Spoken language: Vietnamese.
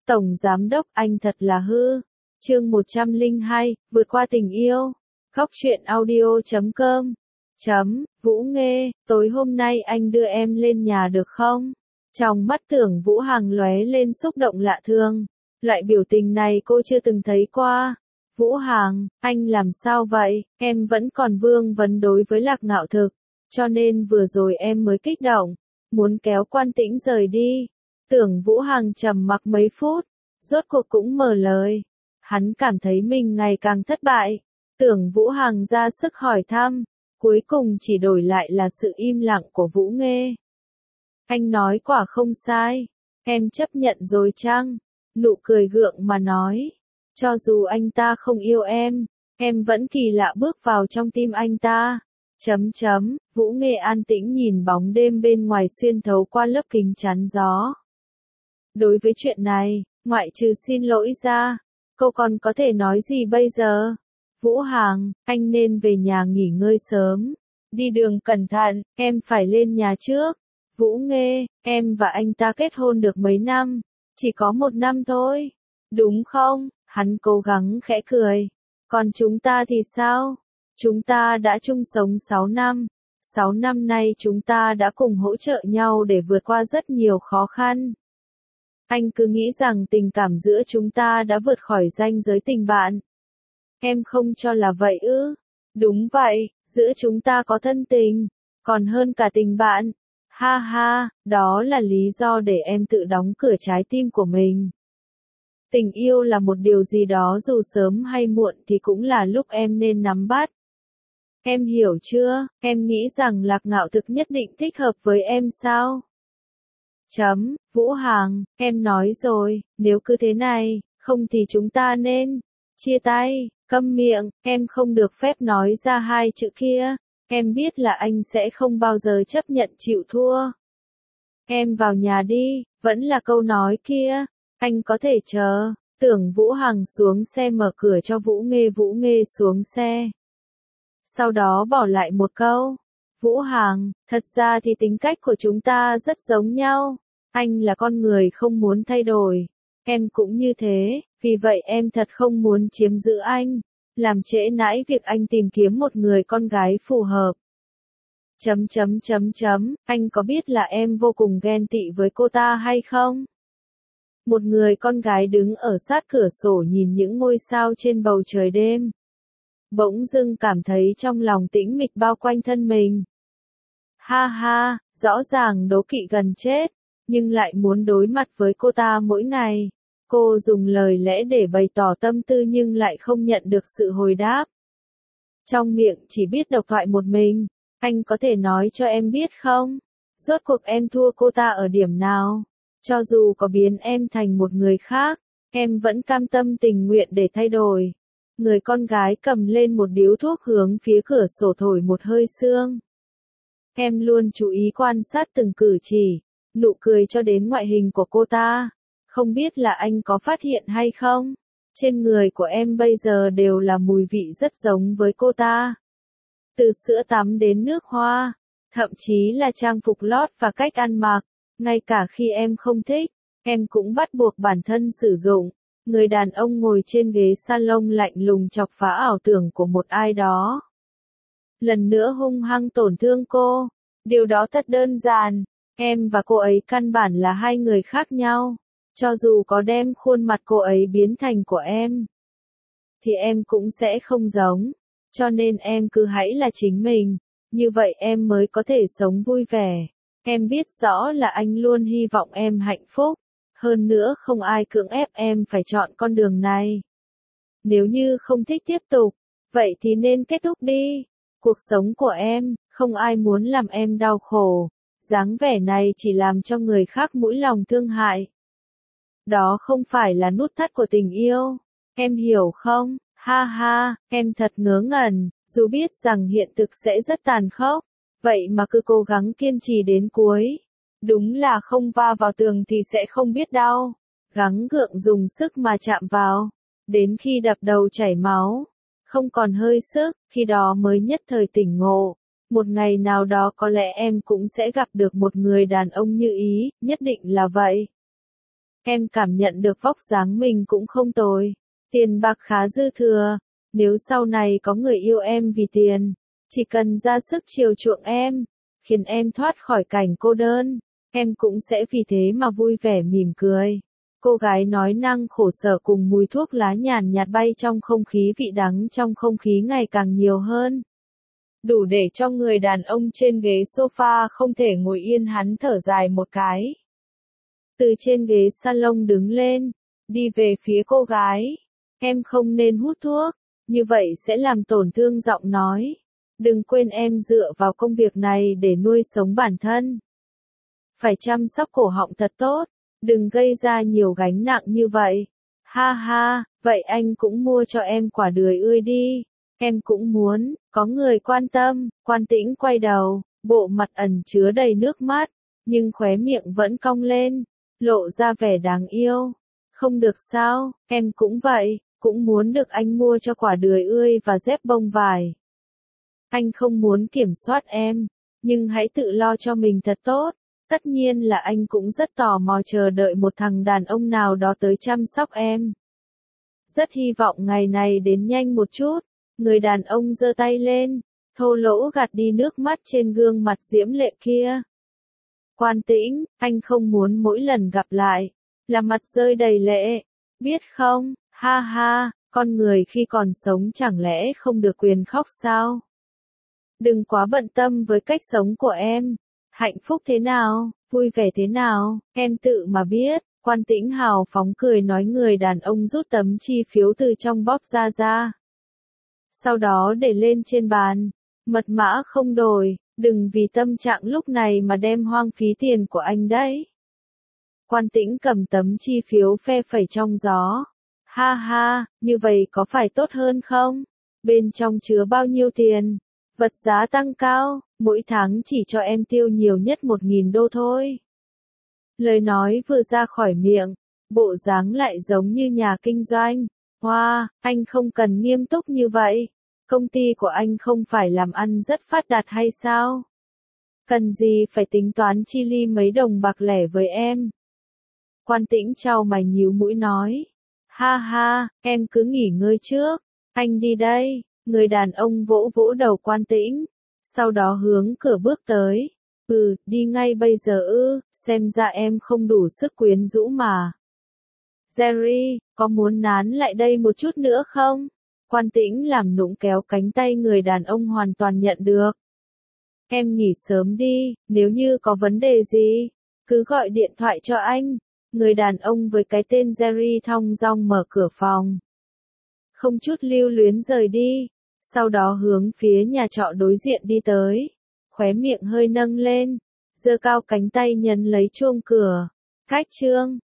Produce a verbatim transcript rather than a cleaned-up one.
Tổng Giám Đốc anh thật là hư. Chương một trăm lẻ hai, vượt qua tình yêu. Góc truyện audio chấm com. Chấm, Vũ Nghê, tối hôm nay anh đưa em lên nhà được không? Trong mắt Tưởng Vũ Hằng lóe lên xúc động lạ thường. Loại biểu tình này cô chưa từng thấy qua. Vũ Hằng, anh làm sao vậy? Em vẫn còn vương vấn đối với Lạc Ngạo Thực. Cho nên vừa rồi em mới kích động. Muốn kéo Quan Tĩnh rời đi. Tưởng Vũ Hằng trầm mặc mấy phút. Rốt cuộc cũng mở lời. Hắn cảm thấy mình ngày càng thất bại. Tưởng Vũ Hằng ra sức hỏi thăm. Cuối cùng chỉ đổi lại là sự im lặng của Vũ Nghê. Anh nói quả không sai. Em chấp nhận rồi chăng? Nụ cười gượng mà nói. Cho dù anh ta không yêu em, em vẫn kỳ lạ bước vào trong tim anh ta. Chấm chấm, Vũ Nghê an tĩnh nhìn bóng đêm bên ngoài xuyên thấu qua lớp kính chắn gió. Đối với chuyện này, ngoại trừ xin lỗi ra, cô còn có thể nói gì bây giờ? Vũ Hằng, anh nên về nhà nghỉ ngơi sớm. Đi đường cẩn thận, em phải lên nhà trước. Vũ Nghê, em và anh ta kết hôn được mấy năm? Chỉ có một năm thôi. Đúng không? Hắn cố gắng khẽ cười. Còn chúng ta thì sao? Chúng ta đã chung sống sáu năm. sáu năm nay chúng ta đã cùng hỗ trợ nhau để vượt qua rất nhiều khó khăn. Anh cứ nghĩ rằng tình cảm giữa chúng ta đã vượt khỏi ranh giới tình bạn. Em không cho là vậy ư? Đúng vậy, giữa chúng ta có thân tình, còn hơn cả tình bạn. Ha ha, đó là lý do để em tự đóng cửa trái tim của mình. Tình yêu là một điều gì đó dù sớm hay muộn thì cũng là lúc em nên nắm bắt. Em hiểu chưa? Em nghĩ rằng Lạc Ngạo Thực nhất định thích hợp với em sao? Chấm, Vũ Hằng, em nói rồi, nếu cứ thế này, không thì chúng ta nên chia tay. Câm miệng, em không được phép nói ra hai chữ kia. Em biết là anh sẽ không bao giờ chấp nhận chịu thua. Em vào nhà đi, vẫn là câu nói kia. Anh có thể chờ. Tưởng Vũ Hằng xuống xe mở cửa cho Vũ Nghê. Vũ Nghê xuống xe. Sau đó bỏ lại một câu. Vũ Hằng, thật ra thì tính cách của chúng ta rất giống nhau. Anh là con người không muốn thay đổi. Em cũng như thế, vì vậy em thật không muốn chiếm giữ anh. Làm trễ nãi việc anh tìm kiếm một người con gái phù hợp. Chấm chấm chấm chấm, anh có biết là em vô cùng ghen tị với cô ta hay không? Một người con gái đứng ở sát cửa sổ nhìn những ngôi sao trên bầu trời đêm. Bỗng dưng cảm thấy trong lòng tĩnh mịch bao quanh thân mình. Ha ha, rõ ràng đố kỵ gần chết, nhưng lại muốn đối mặt với cô ta mỗi ngày. Cô dùng lời lẽ để bày tỏ tâm tư nhưng lại không nhận được sự hồi đáp. Trong miệng chỉ biết độc thoại một mình. Anh có thể nói cho em biết không? Rốt cuộc em thua cô ta ở điểm nào? Cho dù có biến em thành một người khác, em vẫn cam tâm tình nguyện để thay đổi. Người con gái cầm lên một điếu thuốc hướng phía cửa sổ thổi một hơi sương. Em luôn chú ý quan sát từng cử chỉ, nụ cười cho đến ngoại hình của cô ta. Không biết là anh có phát hiện hay không? Trên người của em bây giờ đều là mùi vị rất giống với cô ta. Từ sữa tắm đến nước hoa, thậm chí là trang phục lót và cách ăn mặc. Ngay cả khi em không thích, em cũng bắt buộc bản thân sử dụng. Người đàn ông ngồi trên ghế salon lạnh lùng chọc phá ảo tưởng của một ai đó. Lần nữa hung hăng tổn thương cô. Điều đó thật đơn giản. Em và cô ấy căn bản là hai người khác nhau. Cho dù có đem khuôn mặt cô ấy biến thành của em, thì em cũng sẽ không giống. Cho nên em cứ hãy là chính mình. Như vậy em mới có thể sống vui vẻ. Em biết rõ là anh luôn hy vọng em hạnh phúc. Hơn nữa không ai cưỡng ép em phải chọn con đường này. Nếu như không thích tiếp tục, vậy thì nên kết thúc đi. Cuộc sống của em, không ai muốn làm em đau khổ. Dáng vẻ này chỉ làm cho người khác mũi lòng thương hại. Đó không phải là nút thắt của tình yêu. Em hiểu không? Ha ha, em thật ngớ ngẩn, dù biết rằng hiện thực sẽ rất tàn khốc. Vậy mà cứ cố gắng kiên trì đến cuối. Đúng là không va vào tường thì sẽ không biết đau. Gắng gượng dùng sức mà chạm vào. Đến khi đập đầu chảy máu. Không còn hơi sức, khi đó mới nhất thời tỉnh ngộ. Một ngày nào đó có lẽ em cũng sẽ gặp được một người đàn ông như ý, nhất định là vậy. Em cảm nhận được vóc dáng mình cũng không tồi. Tiền bạc khá dư thừa. Nếu sau này có người yêu em vì tiền, chỉ cần ra sức chiều chuộng em, khiến em thoát khỏi cảnh cô đơn, em cũng sẽ vì thế mà vui vẻ mỉm cười. Cô gái nói năng khổ sở cùng mùi thuốc lá nhàn nhạt bay trong không khí, vị đắng trong không khí ngày càng nhiều hơn. Đủ để cho người đàn ông trên ghế sofa không thể ngồi yên, hắn thở dài một cái. Từ trên ghế salon đứng lên, đi về phía cô gái. Em không nên hút thuốc, như vậy sẽ làm tổn thương giọng nói. Đừng quên em dựa vào công việc này để nuôi sống bản thân. Phải chăm sóc cổ họng thật tốt, đừng gây ra nhiều gánh nặng như vậy. Ha ha, vậy anh cũng mua cho em quả đười ươi đi. Em cũng muốn, có người quan tâm. Quan Tĩnh quay đầu, bộ mặt ẩn chứa đầy nước mắt, nhưng khóe miệng vẫn cong lên, lộ ra vẻ đáng yêu. Không được sao, em cũng vậy, cũng muốn được anh mua cho quả đười ươi và dép bông vải. Anh không muốn kiểm soát em, nhưng hãy tự lo cho mình thật tốt. Tất nhiên là anh cũng rất tò mò chờ đợi một thằng đàn ông nào đó tới chăm sóc em. Rất hy vọng ngày này đến nhanh một chút. Người đàn ông giơ tay lên, thô lỗ gạt đi nước mắt trên gương mặt diễm lệ kia. Quan Tĩnh, anh không muốn mỗi lần gặp lại, là mặt rơi đầy lệ. Biết không, ha ha, con người khi còn sống chẳng lẽ không được quyền khóc sao? Đừng quá bận tâm với cách sống của em. Hạnh phúc thế nào, vui vẻ thế nào, em tự mà biết. Quan Tĩnh hào phóng cười nói. Người đàn ông rút tấm chi phiếu từ trong bóp ra ra. Sau đó để lên trên bàn. Mật mã không đổi, đừng vì tâm trạng lúc này mà đem hoang phí tiền của anh đấy. Quan Tĩnh cầm tấm chi phiếu phe phẩy trong gió. Ha ha, như vậy có phải tốt hơn không? Bên trong chứa bao nhiêu tiền? Vật giá tăng cao, mỗi tháng chỉ cho em tiêu nhiều nhất một nghìn đô thôi. Lời nói vừa ra khỏi miệng, bộ dáng lại giống như nhà kinh doanh. Hoa, wow, anh không cần nghiêm túc như vậy. Công ty của anh không phải làm ăn rất phát đạt hay sao? Cần gì phải tính toán chi ly mấy đồng bạc lẻ với em? Quan Tĩnh chau mày nhíu mũi nói. Ha ha, em cứ nghỉ ngơi trước. Anh đi đây. Người đàn ông vỗ vỗ đầu Quan Tĩnh. Sau đó hướng cửa bước tới. Ừ, đi ngay bây giờ ư, xem ra em không đủ sức quyến rũ mà. Jerry, có muốn nán lại đây một chút nữa không? Quan Tĩnh làm nũng kéo cánh tay người đàn ông hoàn toàn nhận được. Em nghỉ sớm đi, nếu như có vấn đề gì, cứ gọi điện thoại cho anh. Người đàn ông với cái tên Jerry thong dong mở cửa phòng. Không chút lưu luyến rời đi, sau đó hướng phía nhà trọ đối diện đi tới. Khóe miệng hơi nâng lên, giơ cao cánh tay nhấn lấy chuông cửa. Khách trương,